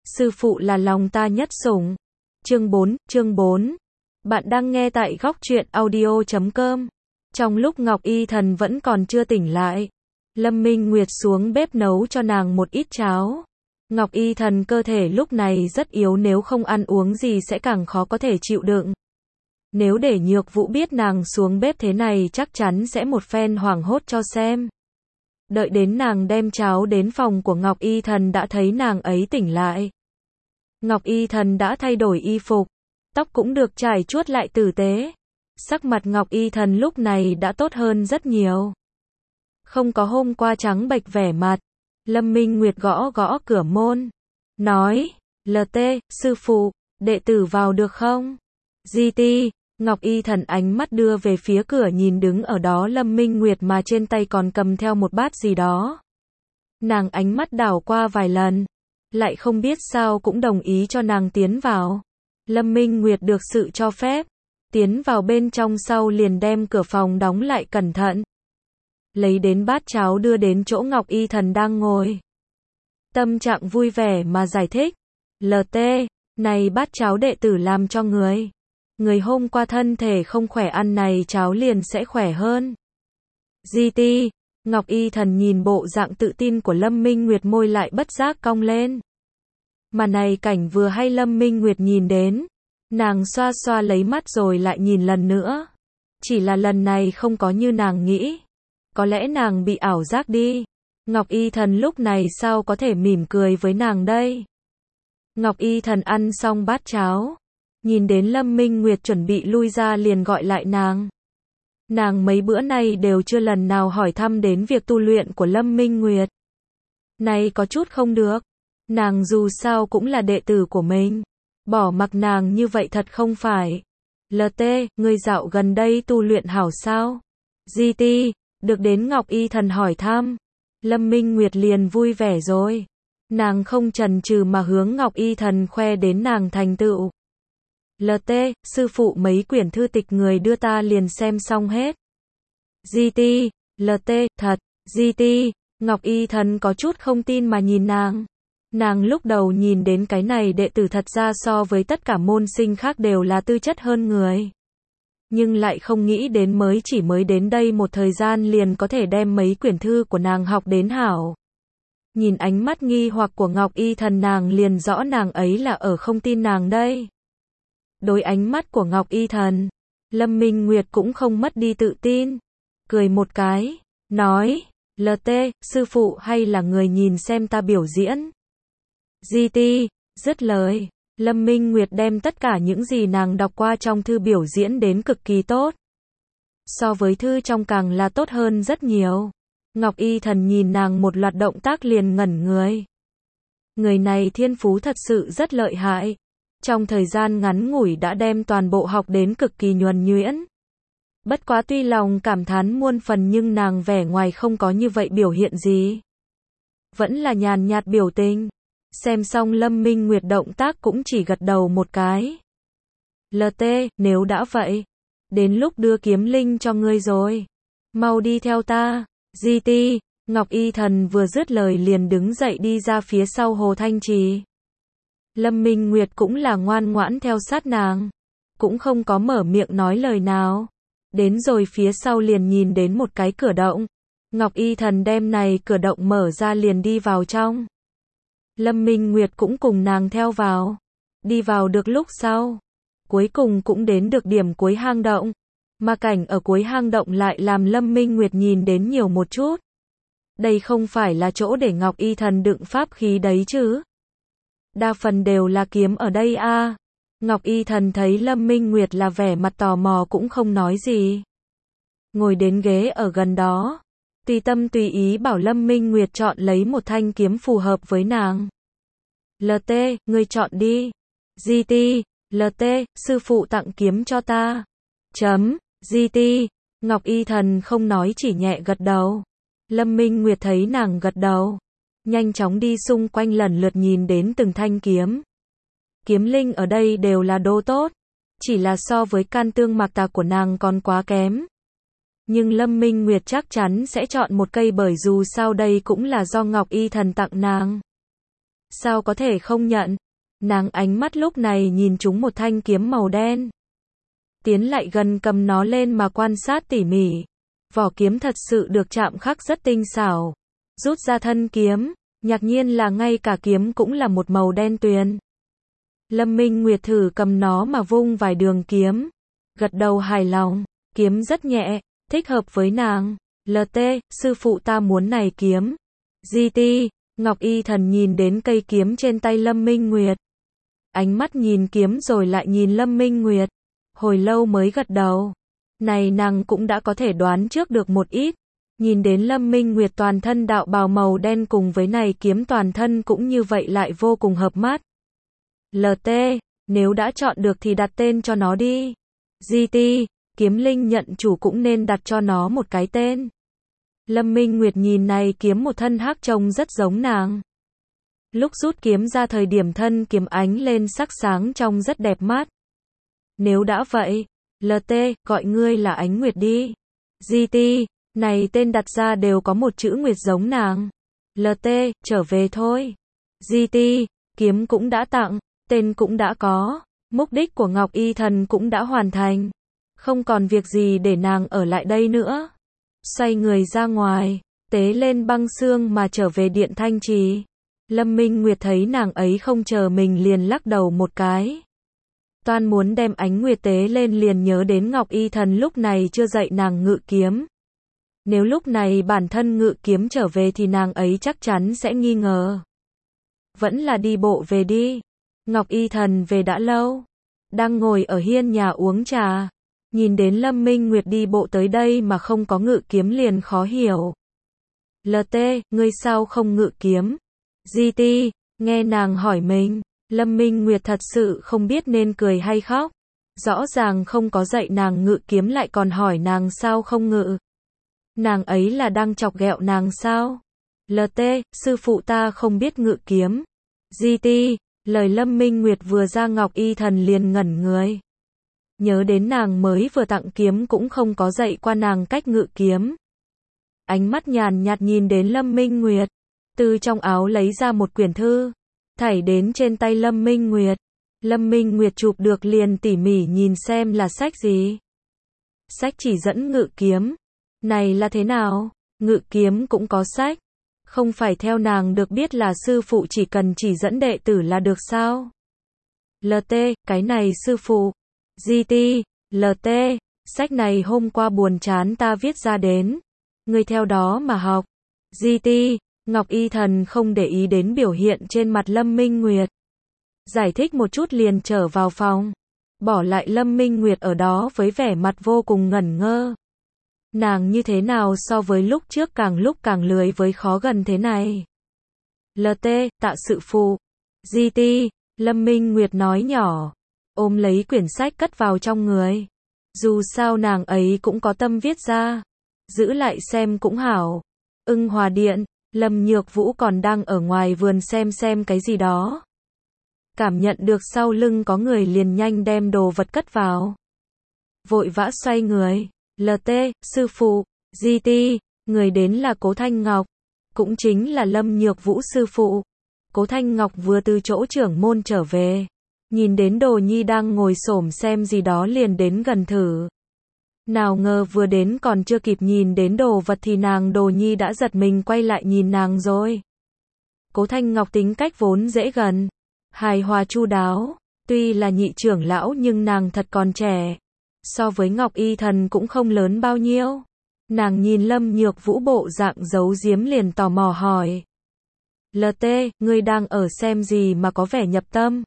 sư phụ là lòng ta nhất sủng. Chương 4. Bạn đang nghe tại góc truyện audio.com. Trong lúc Ngọc Y Thần vẫn còn chưa tỉnh lại, Lâm Minh Nguyệt xuống bếp nấu cho nàng một ít cháo. Ngọc Y Thần cơ thể lúc này rất yếu, nếu không ăn uống gì sẽ càng khó có thể chịu đựng. Nếu để Nhược Vũ biết nàng xuống bếp thế này chắc chắn sẽ một phen hoảng hốt cho xem. Đợi đến nàng đem cháo đến phòng của Ngọc Y Thần đã thấy nàng ấy tỉnh lại. Ngọc Y Thần đã thay đổi y phục, tóc cũng được chải chuốt lại tử tế. Sắc mặt Ngọc Y Thần lúc này đã tốt hơn rất nhiều. Không có hôm qua trắng bệch vẻ mặt. Lâm Minh Nguyệt gõ gõ cửa môn, nói, LT, sư phụ, đệ tử vào được không? GT, Ngọc Y Thần ánh mắt đưa về phía cửa nhìn đứng ở đó Lâm Minh Nguyệt mà trên tay còn cầm theo một bát gì đó. Nàng ánh mắt đảo qua vài lần, lại không biết sao cũng đồng ý cho nàng tiến vào. Lâm Minh Nguyệt được sự cho phép, tiến vào bên trong sau liền đem cửa phòng đóng lại cẩn thận. Lấy đến bát cháo đưa đến chỗ Ngọc Y Thần đang ngồi. Tâm trạng vui vẻ mà giải thích, LT, này bát cháo đệ tử làm cho người. Người hôm qua thân thể không khỏe ăn này cháo liền sẽ khỏe hơn. GT, Ngọc Y Thần nhìn bộ dạng tự tin của Lâm Minh Nguyệt môi lại bất giác cong lên. Mà này cảnh vừa hay Lâm Minh Nguyệt nhìn đến, nàng xoa xoa lấy mắt rồi lại nhìn lần nữa. Chỉ là lần này không có như nàng nghĩ. Có lẽ nàng bị ảo giác đi. Ngọc Y Thần lúc này sao có thể mỉm cười với nàng đây? Ngọc Y Thần ăn xong bát cháo, nhìn đến Lâm Minh Nguyệt chuẩn bị lui ra liền gọi lại nàng. Nàng mấy bữa nay đều chưa lần nào hỏi thăm đến việc tu luyện của Lâm Minh Nguyệt. Này có chút không được. Nàng dù sao cũng là đệ tử của mình. Bỏ mặc nàng như vậy thật không phải. LT, người dạo gần đây tu luyện hảo sao? GT, được đến Ngọc Y Thần hỏi thăm. Lâm Minh Nguyệt liền vui vẻ rồi. Nàng không chần chừ mà hướng Ngọc Y Thần khoe đến nàng thành tựu. LT, sư phụ mấy quyển thư tịch người đưa ta liền xem xong hết. GT, LT, thật, GT, Ngọc Y Thần có chút không tin mà nhìn nàng. Nàng lúc đầu nhìn đến cái này đệ tử thật ra so với tất cả môn sinh khác đều là tư chất hơn người. Nhưng lại không nghĩ đến mới đến đây một thời gian liền có thể đem mấy quyển thư của nàng học đến hảo. Nhìn ánh mắt nghi hoặc của Ngọc Y Thần nàng liền rõ nàng ấy là ở không tin nàng đây. Đối ánh mắt của Ngọc Y Thần, Lâm Minh Nguyệt cũng không mất đi tự tin. Cười một cái, nói, LT, sư phụ hay là người nhìn xem ta biểu diễn. GT, dứt lời, Lâm Minh Nguyệt đem tất cả những gì nàng đọc qua trong thư biểu diễn đến cực kỳ tốt. So với thư trong càng là tốt hơn rất nhiều. Ngọc Y Thần nhìn nàng một loạt động tác liền ngẩn người. Người này thiên phú thật sự rất lợi hại. Trong thời gian ngắn ngủi đã đem toàn bộ học đến cực kỳ nhuần nhuyễn. Bất quá tuy lòng cảm thán muôn phần nhưng nàng vẻ ngoài không có như vậy biểu hiện gì. Vẫn là nhàn nhạt biểu tình. Xem xong Lâm Minh Nguyệt động tác cũng chỉ gật đầu một cái. LT, nếu đã vậy, đến lúc đưa kiếm linh cho ngươi rồi. Mau đi theo ta. GT, Ngọc Y Thần vừa dứt lời liền đứng dậy đi ra phía sau Hồ Thanh Trì. Lâm Minh Nguyệt cũng là ngoan ngoãn theo sát nàng. Cũng không có mở miệng nói lời nào. Đến rồi phía sau liền nhìn đến một cái cửa động. Ngọc Y Thần đem này cửa động mở ra liền đi vào trong. Lâm Minh Nguyệt cũng cùng nàng theo vào. Đi vào được lúc sau. Cuối cùng cũng đến được điểm cuối hang động. Mà cảnh ở cuối hang động lại làm Lâm Minh Nguyệt nhìn đến nhiều một chút. Đây không phải là chỗ để Ngọc Y Thần đựng pháp khí đấy chứ. Đa phần đều là kiếm ở đây a. Ngọc Y Thần thấy Lâm Minh Nguyệt là vẻ mặt tò mò cũng không nói gì. Ngồi đến ghế ở gần đó. Tùy tâm tùy ý bảo Lâm Minh Nguyệt chọn lấy một thanh kiếm phù hợp với nàng. LT, ngươi chọn đi. GT, LT, sư phụ tặng kiếm cho ta. GT, Ngọc Y Thần không nói chỉ nhẹ gật đầu. Lâm Minh Nguyệt thấy nàng gật đầu. Nhanh chóng đi xung quanh lần lượt nhìn đến từng thanh kiếm. Kiếm linh ở đây đều là đồ tốt. Chỉ là so với can tương mạc tà của nàng còn quá kém. Nhưng Lâm Minh Nguyệt chắc chắn sẽ chọn một cây bởi dù sao đây cũng là do Ngọc Y Thần tặng nàng. sao có thể không nhận. Nàng ánh mắt lúc này nhìn trúng một thanh kiếm màu đen. Tiến lại gần cầm nó lên mà quan sát tỉ mỉ. Vỏ kiếm thật sự được chạm khắc rất tinh xảo. Rút ra thân kiếm, ngạc nhiên là ngay cả kiếm cũng là một màu đen tuyền. Lâm Minh Nguyệt thử cầm nó mà vung vài đường kiếm. Gật đầu hài lòng, kiếm rất nhẹ, thích hợp với nàng. LT, sư phụ ta muốn này kiếm. GT, Ngọc Y Thần nhìn đến cây kiếm trên tay Lâm Minh Nguyệt. Ánh mắt nhìn kiếm rồi lại nhìn Lâm Minh Nguyệt. Hồi lâu mới gật đầu. Này nàng cũng đã có thể đoán trước được một ít. Nhìn đến Lâm Minh Nguyệt toàn thân đạo bào màu đen cùng với này kiếm toàn thân cũng như vậy lại vô cùng hợp mắt. LT, nếu đã chọn được thì đặt tên cho nó đi. GT, kiếm linh nhận chủ cũng nên đặt cho nó một cái tên. Lâm Minh Nguyệt nhìn này kiếm một thân hắc trông rất giống nàng. Lúc rút kiếm ra thời điểm thân kiếm ánh lên sắc sáng trông rất đẹp mắt. Nếu đã vậy, LT, gọi ngươi là Ánh Nguyệt đi. GT, này tên đặt ra đều có một chữ Nguyệt giống nàng. LT, trở về thôi. GT, kiếm cũng đã tặng, tên cũng đã có, mục đích của Ngọc Y Thần cũng đã hoàn thành. Không còn việc gì để nàng ở lại đây nữa. Xoay người ra ngoài, tế lên băng xương mà trở về điện Thanh Trì. Lâm Minh Nguyệt thấy nàng ấy không chờ mình liền lắc đầu một cái. Toan muốn đem Ánh Nguyệt tế lên liền nhớ đến Ngọc Y Thần lúc này chưa dạy nàng ngự kiếm. Nếu lúc này bản thân ngự kiếm trở về thì nàng ấy chắc chắn sẽ nghi ngờ. Vẫn là đi bộ về đi. Ngọc Y Thần về đã lâu. Đang ngồi ở hiên nhà uống trà. Nhìn đến Lâm Minh Nguyệt đi bộ tới đây mà không có ngự kiếm liền khó hiểu. LT, ngươi sao không ngự kiếm? GT, nghe nàng hỏi mình. Lâm Minh Nguyệt thật sự không biết nên cười hay khóc. Rõ ràng không có dạy nàng ngự kiếm lại còn hỏi nàng sao không ngự. Nàng ấy là đang chọc ghẹo nàng sao? LT, sư phụ ta không biết ngự kiếm. GT, lời Lâm Minh Nguyệt vừa ra Ngọc Y Thần liền ngẩn người. Nhớ đến nàng mới vừa tặng kiếm cũng không có dạy qua nàng cách ngự kiếm. Ánh mắt nhàn nhạt nhìn đến Lâm Minh Nguyệt. Từ trong áo lấy ra một quyển thư. Thảy đến trên tay Lâm Minh Nguyệt. Lâm Minh Nguyệt chụp được liền tỉ mỉ nhìn xem là sách gì. Sách chỉ dẫn ngự kiếm. Này là thế nào? Ngự kiếm cũng có sách. Không phải theo nàng được biết là sư phụ chỉ cần chỉ dẫn đệ tử là được sao? LT, cái này sư phụ. GT, LT, sách này hôm qua buồn chán ta viết ra đến. Ngươi theo đó mà học. GT, Ngọc Y Thần không để ý đến biểu hiện trên mặt Lâm Minh Nguyệt. Giải thích một chút liền trở vào phòng. Bỏ lại Lâm Minh Nguyệt ở đó với vẻ mặt vô cùng ngẩn ngơ. Nàng như thế nào so với lúc trước càng lúc càng lười với khó gần thế này. LT, tạ sự phụ. GT, Lâm Minh Nguyệt nói nhỏ. Ôm lấy quyển sách cất vào trong người. Dù sao nàng ấy cũng có tâm viết ra. Giữ lại xem cũng hảo. Ưng Hòa Điện, Lâm Nhược Vũ còn đang ở ngoài vườn xem cái gì đó. Cảm nhận được sau lưng có người liền nhanh đem đồ vật cất vào. Vội vã xoay người. LT, sư phụ. GT, người đến là Cố Thanh Ngọc. Cũng chính là Lâm Nhược Vũ sư phụ. Cố Thanh Ngọc vừa từ chỗ trưởng môn trở về. Nhìn đến Đồ Nhi đang ngồi xổm xem gì đó liền đến gần thử. Nào ngờ vừa đến còn chưa kịp nhìn đến đồ vật thì nàng Đồ Nhi đã giật mình quay lại nhìn nàng rồi. Cố Thanh Ngọc tính cách vốn dễ gần, hài hòa chu đáo, tuy là nhị trưởng lão nhưng nàng thật còn trẻ. So với Ngọc Y Thần cũng không lớn bao nhiêu. Nàng nhìn Lâm Nhược Vũ bộ dạng giấu giếm liền tò mò hỏi. LT, ngươi đang ở xem gì mà có vẻ nhập tâm?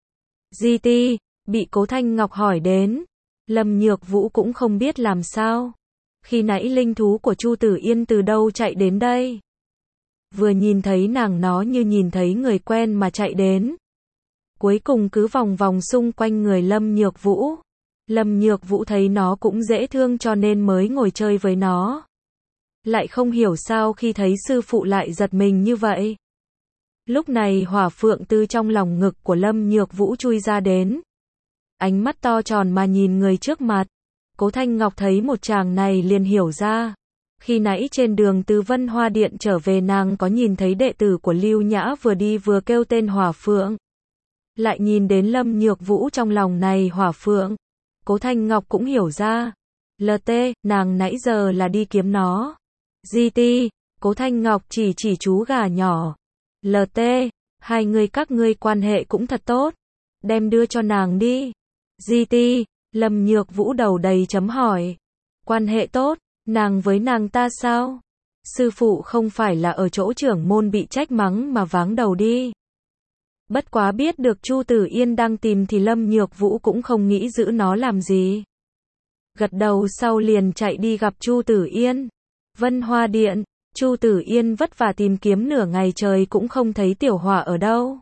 GT, bị Cố Thanh Ngọc hỏi đến. Lâm Nhược Vũ cũng không biết làm sao. Khi nãy linh thú của Chu Tử Yên từ đâu chạy đến đây? Vừa nhìn thấy nàng nó như nhìn thấy người quen mà chạy đến. Cuối cùng cứ vòng vòng xung quanh người Lâm Nhược Vũ. Lâm Nhược Vũ thấy nó cũng dễ thương cho nên mới ngồi chơi với nó. Lại không hiểu sao khi thấy sư phụ lại giật mình như vậy. Lúc này hỏa phượng từ trong lòng ngực của Lâm Nhược Vũ chui ra đến. Ánh mắt to tròn mà nhìn người trước mặt. Cố Thanh Ngọc thấy một chàng này liền hiểu ra. Khi nãy trên đường từ Vân Hoa Điện trở về nàng có nhìn thấy đệ tử của Lưu Nhã vừa đi vừa kêu tên Hỏa Phượng. Lại nhìn đến Lâm Nhược Vũ trong lòng này Hỏa Phượng. Cố Thanh Ngọc cũng hiểu ra. LT, nàng nãy giờ là đi kiếm nó. GT, Cố Thanh Ngọc chỉ chú gà nhỏ. LT, hai người các ngươi quan hệ cũng thật tốt. Đem đưa cho nàng đi. GT, Lâm Nhược Vũ đầu đầy chấm hỏi. Quan hệ tốt, nàng với nàng ta sao? Sư phụ không phải là ở chỗ trưởng môn bị trách mắng mà váng đầu đi. Bất quá biết được Chu Tử Yên đang tìm thì Lâm Nhược Vũ cũng không nghĩ giữ nó làm gì. Gật đầu sau liền chạy đi gặp Chu Tử Yên. Vân Hoa Điện, Chu Tử Yên vất vả tìm kiếm nửa ngày trời cũng không thấy Tiểu Hỏa ở đâu.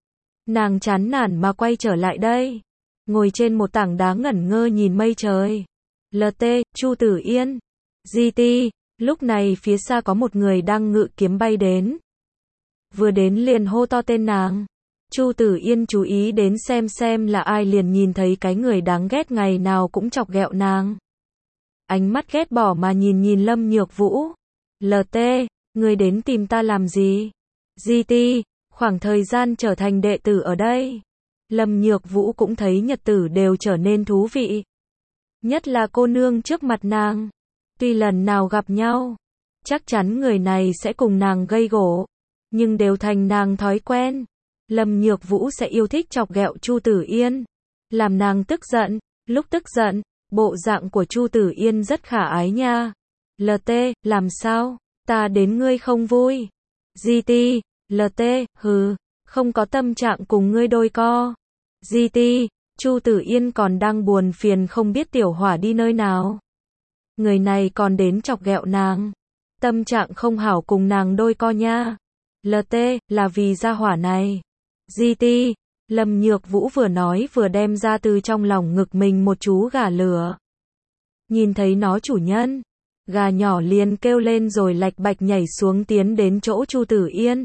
Nàng chán nản mà quay trở lại đây. Ngồi trên một tảng đá ngẩn ngơ nhìn mây trời. LT, Chu Tử Yên. GT, lúc này phía xa có một người đang ngự kiếm bay đến. Vừa đến liền hô to tên nàng. Chu Tử Yên chú ý đến xem là ai liền nhìn thấy cái người đáng ghét ngày nào cũng chọc ghẹo nàng. Ánh mắt ghét bỏ mà nhìn Lâm Nhược Vũ. LT, người đến tìm ta làm gì? GT, khoảng thời gian trở thành đệ tử ở đây. Lâm Nhược Vũ cũng thấy nhật tử đều trở nên thú vị. Nhất là cô nương trước mặt nàng. Tuy lần nào gặp nhau, chắc chắn người này sẽ cùng nàng gây gổ. Nhưng đều thành nàng thói quen. Lâm Nhược Vũ sẽ yêu thích chọc ghẹo Chu Tử Yên. Làm nàng tức giận. Lúc tức giận, bộ dạng của Chu Tử Yên rất khả ái nha. LT, làm sao? Ta đến ngươi không vui. GT, LT, hừ, không có tâm trạng cùng ngươi đôi co. GT, Chu Tử Yên còn đang buồn phiền không biết Tiểu Hỏa đi nơi nào. Người này còn đến chọc ghẹo nàng. Tâm trạng không hảo cùng nàng đôi co nha. LT, là vì gia hỏa này. GT, Lâm Nhược Vũ vừa nói vừa đem ra từ trong lòng ngực mình một chú gà lửa. Nhìn thấy nó chủ nhân, gà nhỏ liền kêu lên rồi lạch bạch nhảy xuống tiến đến chỗ Chu Tử Yên.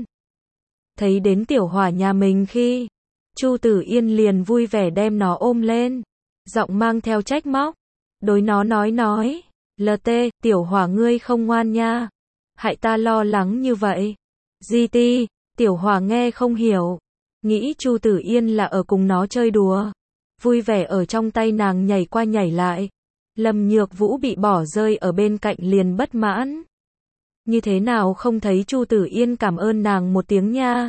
Thấy đến Tiểu Hỏa nhà mình khi, Chu Tử Yên liền vui vẻ đem nó ôm lên, giọng mang theo trách móc, đối nó nói, LT, Tiểu Hỏa ngươi không ngoan nha, hại ta lo lắng như vậy. GT, Tiểu Hỏa nghe không hiểu, nghĩ Chu Tử Yên là ở cùng nó chơi đùa, vui vẻ ở trong tay nàng nhảy qua nhảy lại. Lâm Nhược Vũ bị bỏ rơi ở bên cạnh liền bất mãn. Như thế nào không thấy Chu Tử Yên cảm ơn nàng một tiếng nha.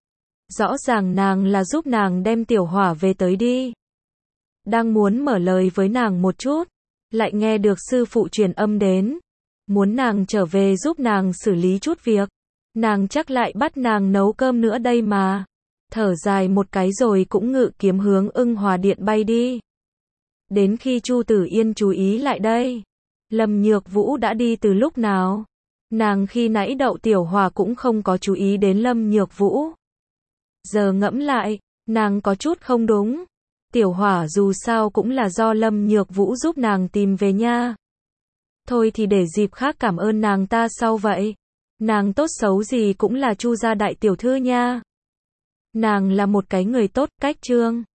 Rõ ràng nàng là giúp nàng đem Tiểu Hỏa về tới đi. Đang muốn mở lời với nàng một chút, lại nghe được sư phụ truyền âm đến. Muốn nàng trở về giúp nàng xử lý chút việc. Nàng chắc lại bắt nàng nấu cơm nữa đây mà. Thở dài một cái rồi cũng ngự kiếm hướng Ưng Hòa Điện bay đi. Đến khi Chu Tử Yên chú ý lại đây, Lâm Nhược Vũ đã đi từ lúc nào. Nàng khi nãy đậu Tiểu Hỏa cũng không có chú ý đến Lâm Nhược Vũ. Giờ ngẫm lại, nàng có chút không đúng. Tiểu Hỏa dù sao cũng là do Lâm Nhược Vũ giúp nàng tìm về nha. Thôi thì để dịp khác cảm ơn nàng ta sau vậy. Nàng tốt xấu gì cũng là Chu gia đại tiểu thư nha. Nàng là một cái người tốt, cách trương.